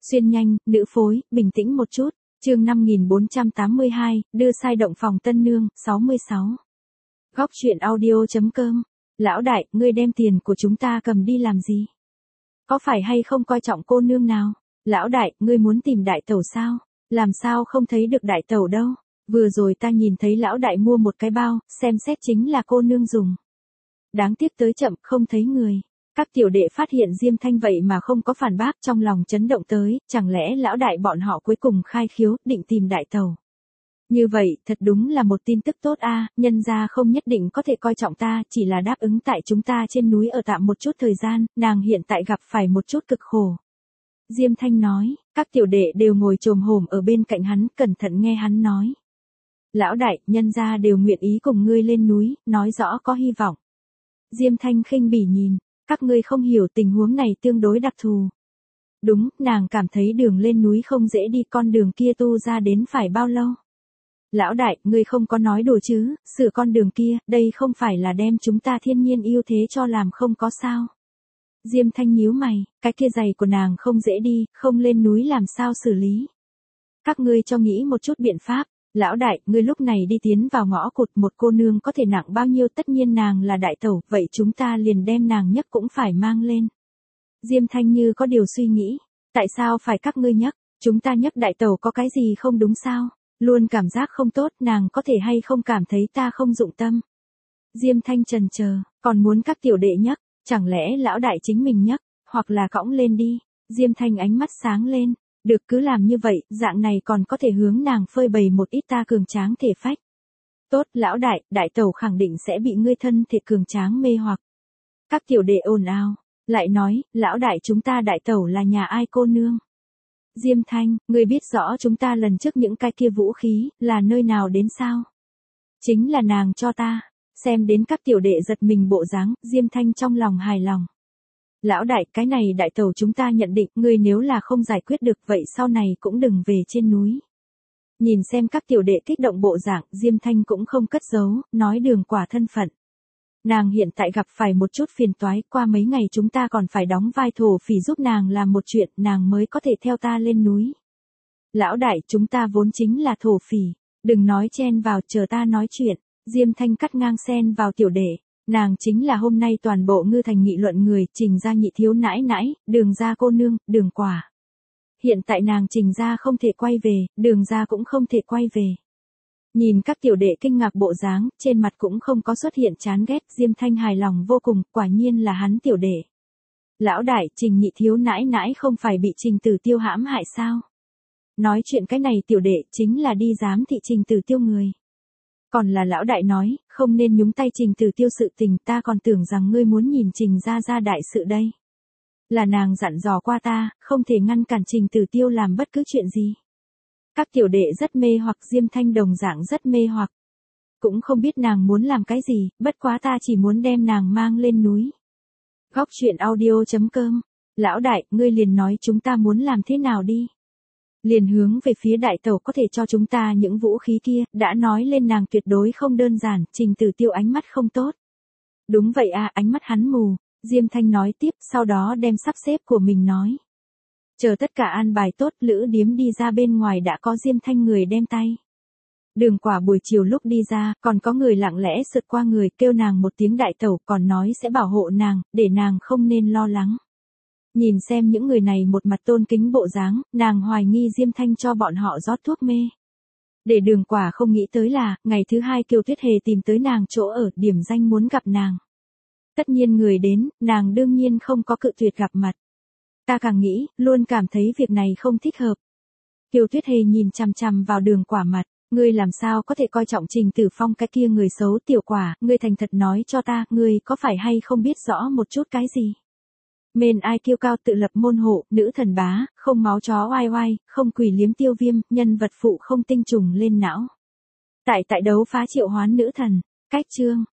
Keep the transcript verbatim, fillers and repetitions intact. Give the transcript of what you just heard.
Xuyên nhanh, nữ phối, bình tĩnh một chút. Chương năm nghìn bốn trăm tám mươi hai, đưa sai động phòng tân nương, sáu mươi sáu. Góc truyện audio chấm com. Lão đại, ngươi đem tiền của chúng ta cầm đi làm gì? Có phải hay không coi trọng cô nương nào? Lão đại, ngươi muốn tìm đại tẩu sao? Làm sao không thấy được đại tẩu đâu? Vừa rồi ta nhìn thấy lão đại mua một cái bao, xem xét chính là cô nương dùng. Đáng tiếc tới chậm, không thấy người. Các tiểu đệ phát hiện Diêm Thanh vậy mà không có phản bác, trong lòng chấn động tới, chẳng lẽ lão đại bọn họ cuối cùng khai khiếu, định tìm đại tẩu. Như vậy, thật đúng là một tin tức tốt a, nhân gia không nhất định có thể coi trọng ta, chỉ là đáp ứng tại chúng ta trên núi ở tạm một chút thời gian, nàng hiện tại gặp phải một chút cực khổ. Diêm Thanh nói, các tiểu đệ đều ngồi chồm hổm ở bên cạnh hắn, cẩn thận nghe hắn nói. Lão đại, nhân gia đều nguyện ý cùng ngươi lên núi, nói rõ có hy vọng. Diêm Thanh khinh bỉ nhìn, các ngươi không hiểu tình huống này tương đối đặc thù. Đúng, nàng cảm thấy đường lên núi không dễ đi, con đường kia tu ra đến phải bao lâu. Lão đại, ngươi không có nói đùa chứ, sửa con đường kia, đây không phải là đem chúng ta thiên nhiên ưu thế cho làm không có sao. Diêm Thanh nhíu mày, cái kia giày của nàng không dễ đi, không lên núi làm sao xử lý. Các ngươi cho nghĩ một chút biện pháp. Lão đại, ngươi lúc này đi tiến vào ngõ cụt, một cô nương có thể nặng bao nhiêu, tất nhiên nàng là đại tẩu, vậy chúng ta liền đem nàng nhấc cũng phải mang lên. Diêm Thanh như có điều suy nghĩ, tại sao phải các ngươi nhấc, chúng ta nhấc đại tẩu có cái gì không đúng sao, luôn cảm giác không tốt, nàng có thể hay không cảm thấy ta không dụng tâm. Diêm Thanh trần chờ, còn muốn các tiểu đệ nhấc, chẳng lẽ lão đại chính mình nhấc, hoặc là cõng lên đi. Diêm Thanh ánh mắt sáng lên. Được, cứ làm như vậy, dạng này còn có thể hướng nàng phơi bày một ít ta cường tráng thể phách. Tốt, lão đại, đại tẩu khẳng định sẽ bị ngươi thân thể cường tráng mê hoặc. Các tiểu đệ ồn ào, lại nói, lão đại chúng ta đại tẩu là nhà ai cô nương? Diêm Thanh, ngươi biết rõ chúng ta lần trước những cái kia vũ khí, là nơi nào đến sao? Chính là nàng cho ta. Xem đến các tiểu đệ giật mình bộ dáng, Diêm Thanh trong lòng hài lòng. Lão đại, cái này đại tẩu chúng ta nhận định, ngươi nếu là không giải quyết được vậy sau này cũng đừng về trên núi. Nhìn xem các tiểu đệ kích động bộ dạng, Diêm Thanh cũng không cất giấu, nói đường quả thân phận. Nàng hiện tại gặp phải một chút phiền toái, qua mấy ngày chúng ta còn phải đóng vai thổ phỉ giúp nàng làm một chuyện, nàng mới có thể theo ta lên núi. Lão đại, chúng ta vốn chính là thổ phỉ, đừng nói chen vào, chờ ta nói chuyện. Diêm Thanh cắt ngang xen vào tiểu đệ. Nàng chính là hôm nay toàn bộ Ngư Thành nghị luận người, Trình gia nhị thiếu nãi nãi, Đường gia cô nương, Đường quả. Hiện tại nàng Trình gia không thể quay về, Đường gia cũng không thể quay về. Nhìn các tiểu đệ kinh ngạc bộ dáng, trên mặt cũng không có xuất hiện chán ghét, Diêm Thanh hài lòng vô cùng, quả nhiên là hắn tiểu đệ. Lão đại, Trình nhị thiếu nãi nãi không phải bị Trình Tử Tiêu hãm hại sao? Nói chuyện cái này tiểu đệ chính là đi giám thị Trình Tử Tiêu người. Còn là lão đại nói, không nên nhúng tay Trình Tử Tiêu sự tình, ta còn tưởng rằng ngươi muốn nhìn Trình gia gia đại sự đây. Là nàng dặn dò qua ta, không thể ngăn cản Trình Tử Tiêu làm bất cứ chuyện gì. Các tiểu đệ rất mê hoặc, Diêm Thanh đồng dạng rất mê hoặc. Cũng không biết nàng muốn làm cái gì, bất quá ta chỉ muốn đem nàng mang lên núi. Góc truyện audio chấm com. Lão đại, ngươi liền nói chúng ta muốn làm thế nào đi. Liền hướng về phía đại tẩu có thể cho chúng ta những vũ khí kia, đã nói lên nàng tuyệt đối không đơn giản, Trình Tử Tiêu ánh mắt không tốt. Đúng vậy à, ánh mắt hắn mù, Diêm Thanh nói tiếp, sau đó đem sắp xếp của mình nói. Chờ tất cả an bài tốt, lữ điếm đi ra bên ngoài đã có Diêm Thanh người đem tay. Đường quả buổi chiều lúc đi ra, còn có người lặng lẽ sượt qua người, kêu nàng một tiếng đại tẩu, còn nói sẽ bảo hộ nàng, để nàng không nên lo lắng. Nhìn xem những người này một mặt tôn kính bộ dáng, nàng hoài nghi Diêm Thanh cho bọn họ rót thuốc mê. Để Đường quả không nghĩ tới là, ngày thứ hai Kiều Tuyết Hề tìm tới nàng chỗ ở, điểm danh muốn gặp nàng. Tất nhiên người đến, nàng đương nhiên không có cự tuyệt gặp mặt. Ta càng nghĩ, luôn cảm thấy việc này không thích hợp. Kiều Tuyết Hề nhìn chằm chằm vào Đường quả mặt, ngươi làm sao có thể coi trọng Trình Tử Phong cái kia người xấu, tiểu quả, ngươi thành thật nói cho ta, ngươi có phải hay không biết rõ một chút cái gì? Mền ai kiêu cao tự lập môn hộ, nữ thần bá, không máu chó oai oai, không quỷ liếm tiêu viêm, nhân vật phụ không tinh trùng lên não. Tại tại đấu phá triệu hoán nữ thần, cách chương.